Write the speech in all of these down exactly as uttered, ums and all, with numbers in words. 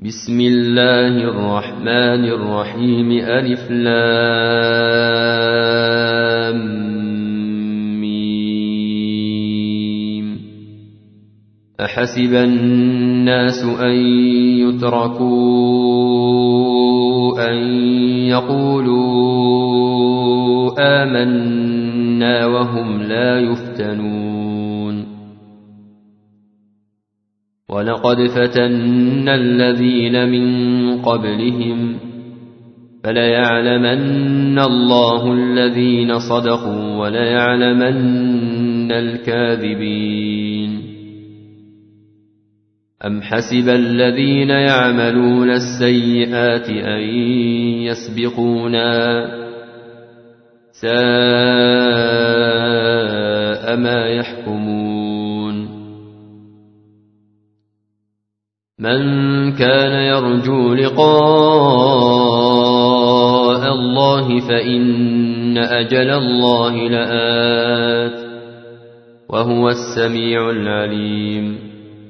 بسم الله الرحمن الرحيم ألف لام ميم. أحسب الناس أن يتركوا أن يقولوا آمنا وهم لا يفتنون. ولقد فتنا الذين من قبلهم فليعلمن الله الذين صدقوا وليعلمن الكاذبين. أم حسب الذين يعملون السيئات أن يسبقونا ساء ما يحكمون. من كان يرجو لقاء الله فإن أجل الله لآت وهو السميع العليم.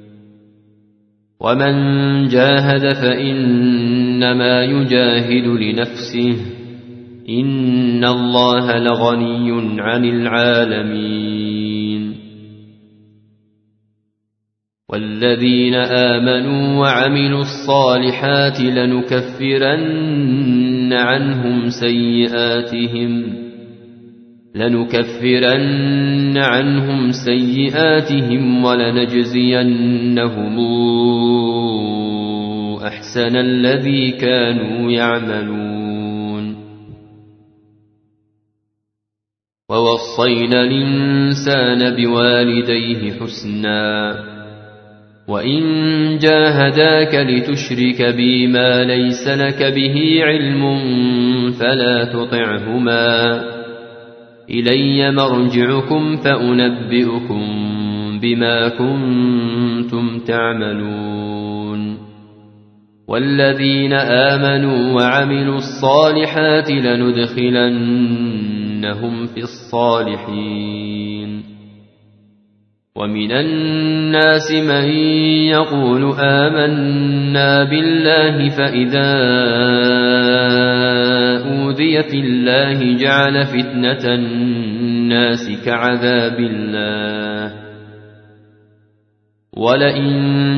ومن جاهد فإنما يجاهد لنفسه إن الله لغني عن العالمين. والذين آمنوا وعملوا الصالحات لنكفرن عنهم سيئاتهم لنكفرن عنهم سيئاتهم ولنجزينهم أحسن الذي كانوا يعملون. ووصينا الإنسان بوالديه حسنا وإن جاهداك لتشرك بي ما ليس لك به علم فلا تطعهما إلي مرجعكم فأنبئكم بما كنتم تعملون. والذين آمنوا وعملوا الصالحات لندخلنهم في الصالحين. ومن الناس من يقول آمنا بالله فإذا أوذي في الله جعل فتنة الناس كعذاب الله ولئن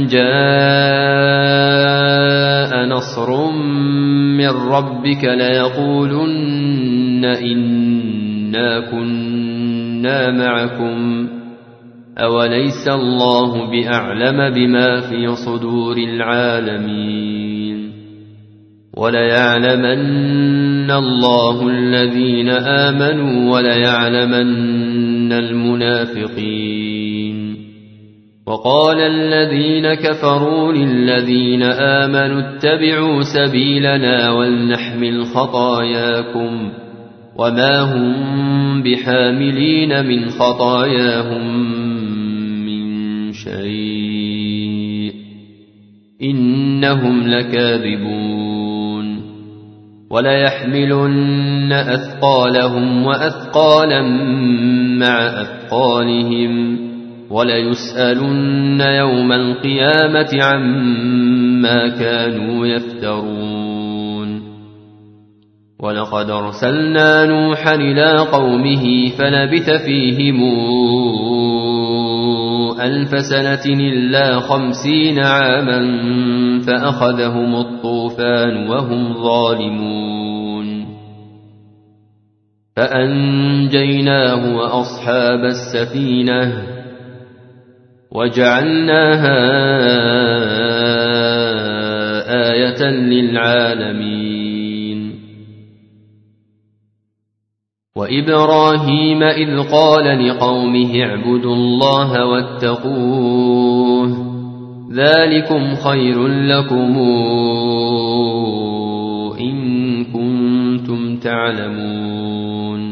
جاء نصر من ربك ليقولن إنا كنا معكم أوليس الله بأعلم بما في صدور العالمين. وليعلمن الله الذين آمنوا وليعلمن المنافقين. وقال الذين كفروا للذين آمنوا اتبعوا سبيلنا ولنحمل خطاياكم وما هم بحاملين من خطاياهم شيء إنهم لكاذبون. وليحملن أثقالهم وأثقالا مع أثقالهم وليسألن يوم القيامة عما كانوا يفترون. ولقد أرسلنا نوحا إلى قومه فلبث فيهم ألف سنة إلا خمسين عاما فأخذهم الطوفان وهم ظالمون. فأنجيناه وأصحاب السفينة وجعلناها آية للعالمين. وإبراهيم إذ قال لقومه اعبدوا الله واتقوه ذلكم خير لكم إن كنتم تعلمون.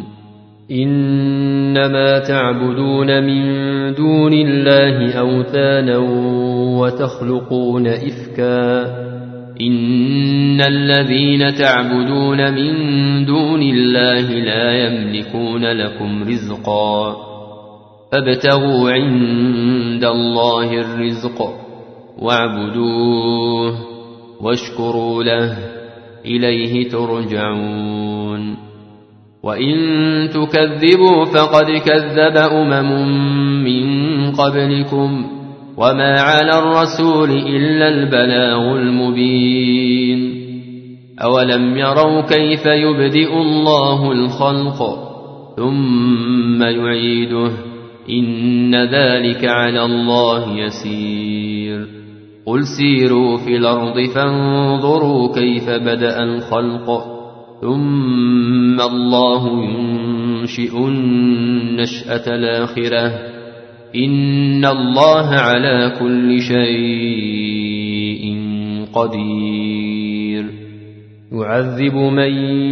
إنما تعبدون من دون الله أوثانا وتخلقون إفكا إن الذين تعبدون من دون الله لا يملكون لكم رزقا فابتغوا عند الله الرزق واعبدوه واشكروا له إليه ترجعون وإن تكذبوا فقد كذب أمم من قبلكم وما على الرسول إلا البلاغ المبين أولم يروا كيف يبدئ الله الخلق ثم يعيده إن ذلك على الله يسير قل سيروا في الأرض فانظروا كيف بدأ الخلق ثم الله ينشئ النشأة الآخرة إن الله على كل شيء قدير يعذب من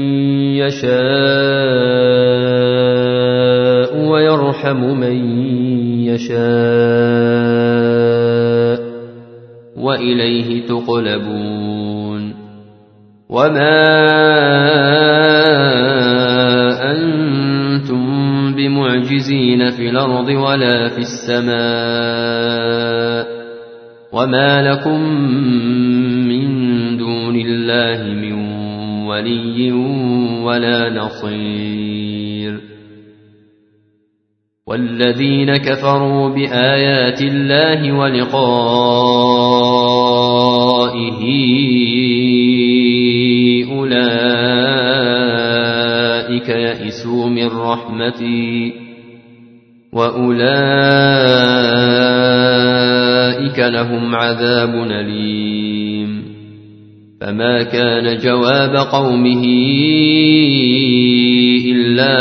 يشاء ويرحم من يشاء وإليه تقلبون وما أنتم بمعجزين في الأرض ولا في السماء وما لكم من دون الله من ولي ولا نصير والذين كفروا بآيات الله ولقائه أولئك يئسوا من رحمتي وأولئك لهم عذاب أليم فما كان جواب قومه إلا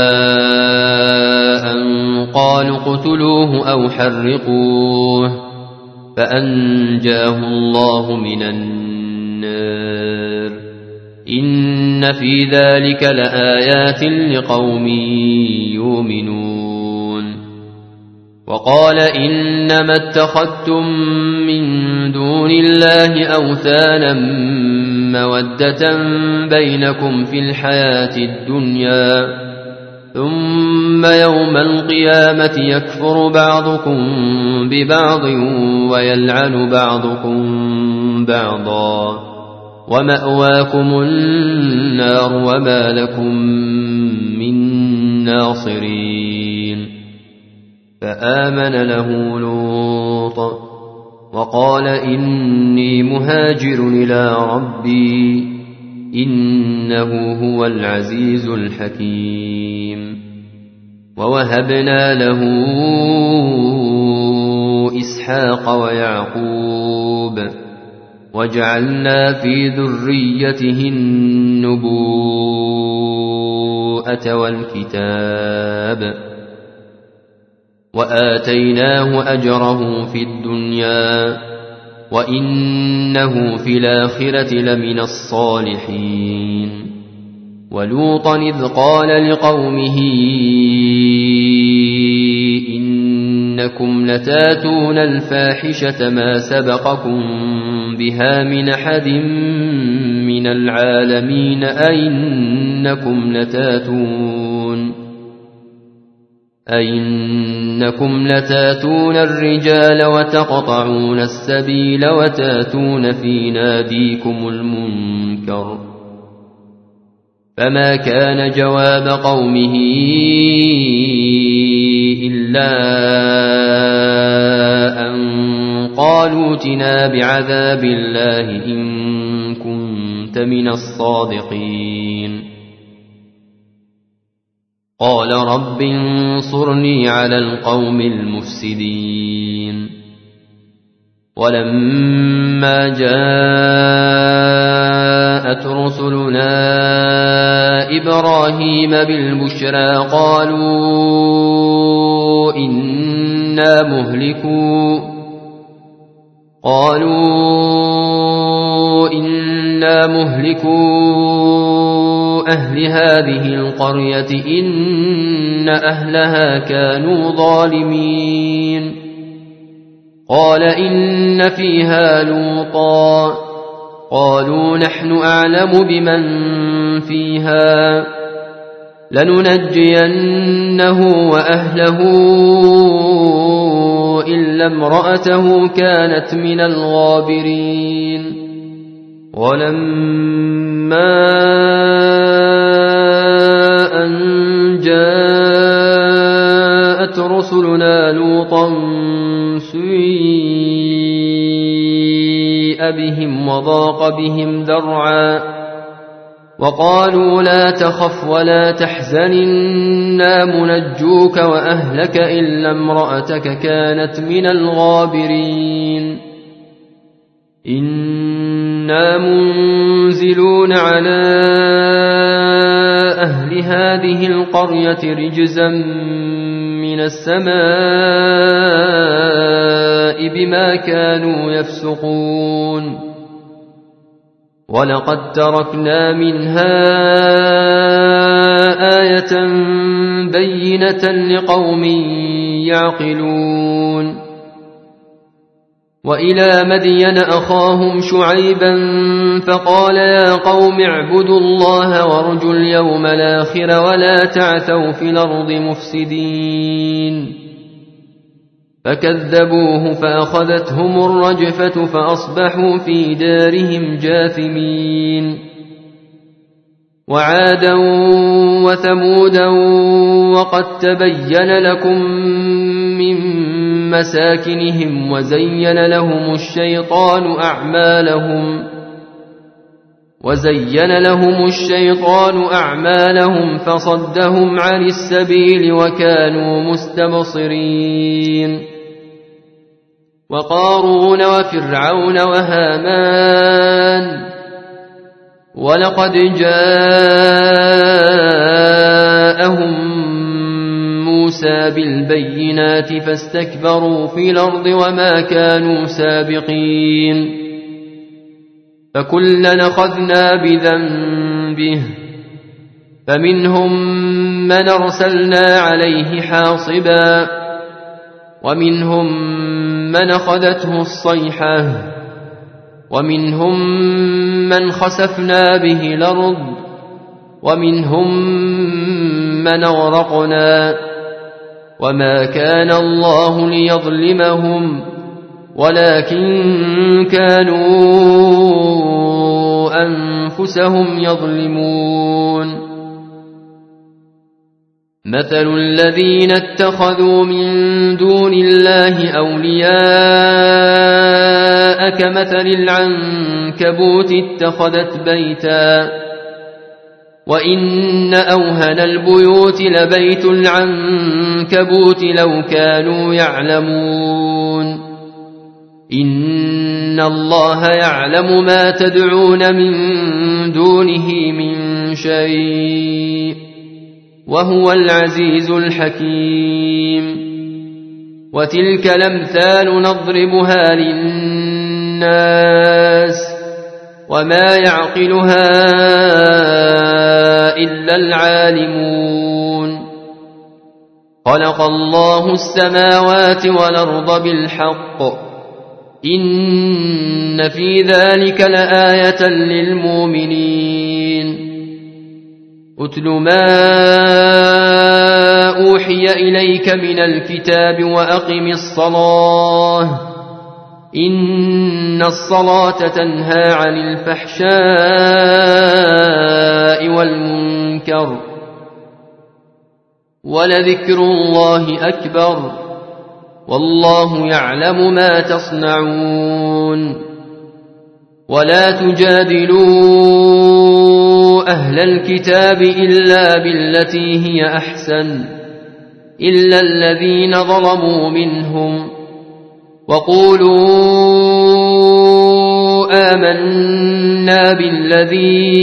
أن قالوا اقتلوه أو حرقوه فأنجاه الله من النار إن في ذلك لآيات لقوم يؤمنون وقال إنما اتخذتم من دون الله أوثانا مودة بينكم في الحياة الدنيا ثم يوم القيامة يكفر بعضكم ببعض ويلعن بعضكم بعضا ومأواكم النار وما لكم من ناصرين فآمن له لوط وقال إني مهاجر إلى ربي إنه هو العزيز الحكيم ووهبنا له إسحاق ويعقوب وجعلنا في ذريته النبوءة والكتاب وآتيناه أجره في الدنيا وإنه في الآخرة لمن الصالحين ولوطا إذ قال لقومه إنكم لتاتون الفاحشة ما سبقكم بها من أحد من العالمين أئنكم لتاتون أئنكم لتاتون الرجال وتقطعون السبيل وتاتون في ناديكم المنكر فما كان جواب قومه إلا أن قالوا ائتنا بعذاب الله إن كنت من الصادقين قال رب انصرني على القوم المفسدين ولما جاءت رسلنا إبراهيم بالبشرى قالوا إنا مهلكو قالوا إنا مهلكو أهل هذه القرية إن أهلها كانوا ظالمين قال إن فيها لوطا قالوا نحن أعلم بمن فيها لننجينه وأهله إلا امرأته كانت من الغابرين ولما أن جاءت رسلنا لوطا سيء بهم وضاق بهم ذرعا وقالوا لا تخف ولا تحزن إنا منجوك وأهلك إلا امرأتك كانت من الغابرين إنا منزلون على أهل هذه القرية رجزا من السماء بما كانوا يفسقون ولقد تركنا منها آية بينة لقوم يعقلون وإلى مدين أخاهم شعيبا فقال يا قوم اعبدوا الله وارجوا اليوم الآخر ولا تعثوا في الأرض مفسدين فكذبوه فأخذتهم الرجفة فأصبحوا في دارهم جاثمين وعادا وثمودا وقد تبين لكم من مساكنهم وزين لهم الشيطان أعمالهم وزين لهم الشيطان أعمالهم فصدهم عن السبيل وكانوا مستبصرين وقارون وفرعون وهامان ولقد جاءهم موسى بالبينات فاستكبروا في الأرض وما كانوا سابقين فكلا أخذنا بذنبه فمنهم من أرسلنا عليه حاصبا ومنهم من أخذته الصيحة ومنهم من خسفنا به الأرض ومنهم من أغرقنا وما كان الله ليظلمهم ولكن كانوا أنفسهم يظلمون مثل الذين اتخذوا من دون الله أولياء كمثل العنكبوت اتخذت بيتا وإن أوهن البيوت لبيت العنكبوت لو كانوا يعلمون إن الله يعلم ما تدعون من دونه من شيء وهو العزيز الحكيم وتلك الأمثال نضربها للناس وما يعقلها إلا العالمون خلق الله السماوات والأرض بالحق إن في ذلك لآية للمؤمنين أتل ما أوحي إليك من الكتاب وأقم الصلاة إن الصلاة تنهى عن الفحشاء والمنكر ولذكر الله أكبر والله يعلم ما تصنعون ولا تجادلوا أهل الكتاب إلا بالتي هي أحسن إلا الذين ظلموا منهم وقولوا آمنا بالذي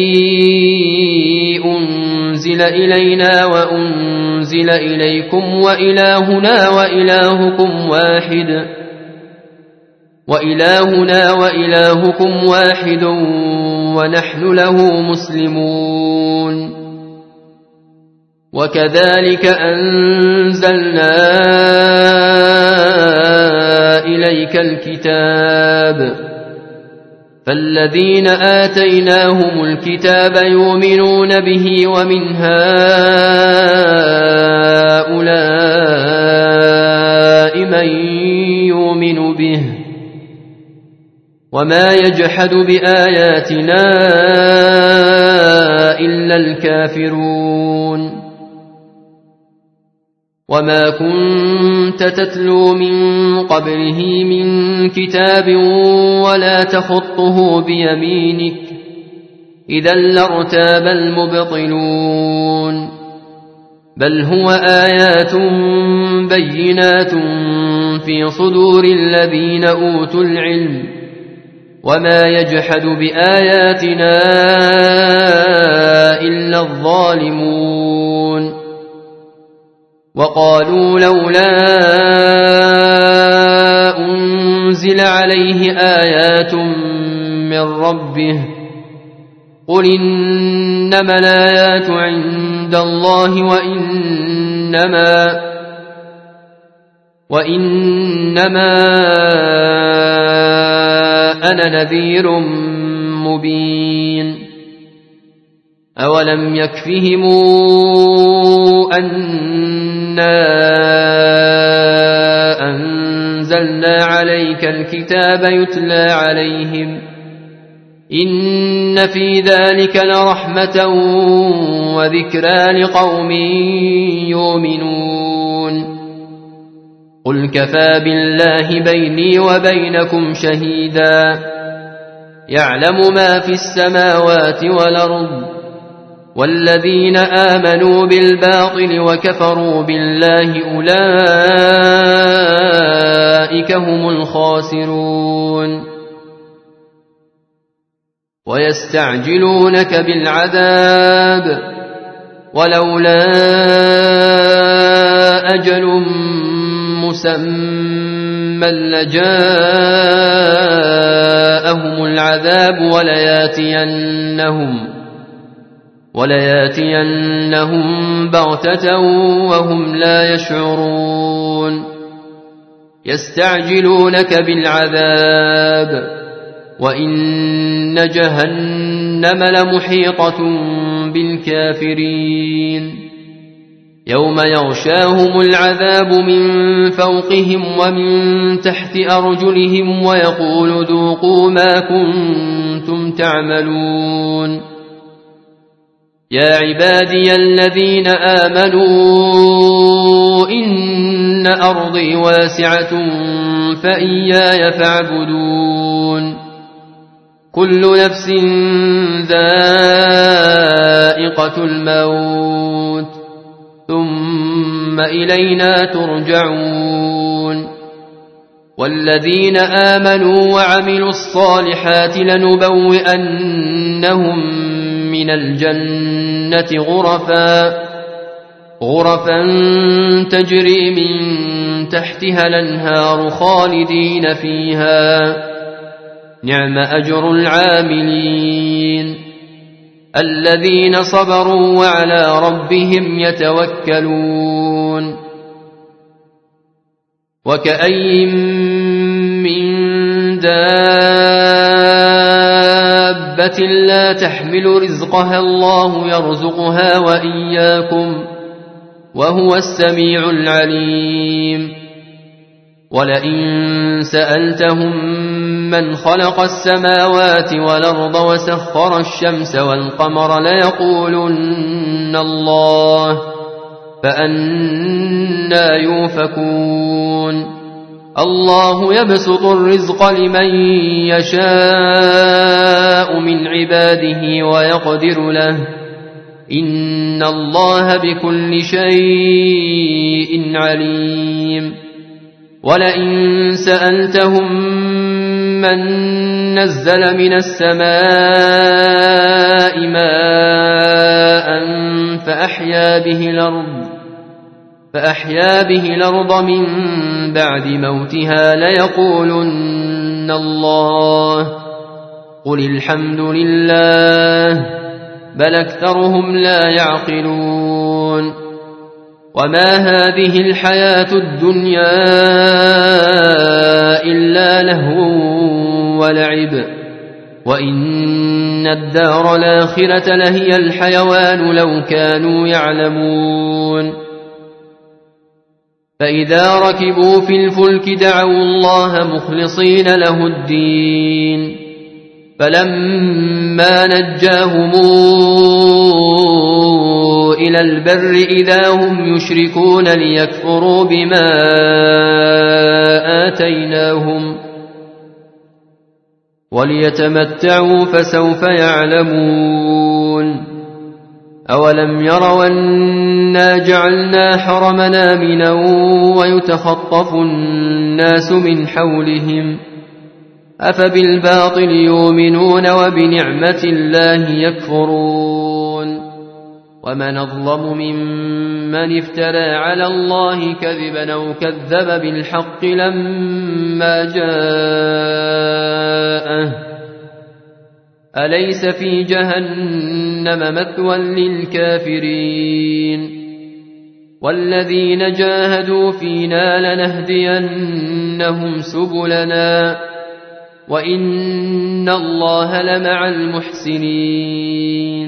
أنزل إلينا وأنزل إليكم وإلهنا وإلهكم واحد وإلهنا وإلهكم واحد ونحن له مسلمون وكذلك أنزلنا إليك الكتاب فالذين آتيناهم الكتاب يؤمنون به ومن هؤلاء من يؤمن به وما يجحد بآياتنا إلا الكافرون وما كنت تتلو من قبله من كتاب ولا تخطه بيمينك إذا لارتاب المبطلون بل هو آيات بينات في صدور الذين أوتوا العلم وما يجحد بآياتنا إلا الظالمون وقالوا لولا أنزل عليه آيات من ربه قل إنما الآيات عند الله وإنما وإنما أنا نذير مبين أولم يكفهم أنا أنزلنا عليك الكتاب يتلى عليهم إن في ذلك لرحمة وذكرى لقوم يؤمنون قل كفى بالله بيني وبينكم شهيدا يعلم ما في السماوات والأرض والذين آمنوا بالباطل وكفروا بالله أولئك هم الخاسرون ويستعجلونك بالعذاب ولولا أجل مسمى لجاءهم العذاب ولياتينهم ولياتينهم بغتة وهم لا يشعرون يستعجلونك بالعذاب وإن جهنم لمحيطة بالكافرين يوم يغشاهم العذاب من فوقهم ومن تحت أرجلهم ويقول ذوقوا ما كنتم تعملون يا عبادي الذين آمنوا إن أرضي واسعة فإياي فاعبدون كل نفس ذائقة الموت ثم إلينا ترجعون والذين آمنوا وعملوا الصالحات لنبوئنهم من الجنة غرفا غرفا تجري من تحتها الأنهار خالدين فيها نعم أجر العاملين الذين صبروا وعلى ربهم يتوكلون وكأي من دابة لا تحمل رزقها الله يرزقها وإياكم وهو السميع العليم ولئن سألتهم من خلق السماوات والأرض وسخر الشمس والقمر ليقولن الله فأنى يوفكون الله يبسط الرزق لمن يشاء من عباده ويقدر له إن الله بكل شيء عليم ولئن سألتهم من نزل من السماء ماء فأحيا به الأرض فأحيا به الأرض من بعد موتها ليقولن الله قل الحمد لله بل أكثرهم لا يعقلون وما هذه الحياة الدنيا إلا لهو ولعب وإن الدار الآخرة لهي الحيوان لو كانوا يعلمون فإذا ركبوا في الفلك دعوا الله مخلصين له الدين فلما نجاهم إلى البر إذا هم يشركون ليكفروا بما آتيناهم وليتمتعوا فسوف يعلمون أولم يروا أنا جعلنا حرمنا آمنا ويتخطف الناس من حولهم أفبالباطل يؤمنون وبنعمة الله يكفرون ومن أظلم ممن افترى على الله كذبا أو كذب بالحق لما جاءه أليس في جهنم مثوى للكافرين والذين جاهدوا فينا لنهدينهم سبلنا وإن الله لمع المحسنين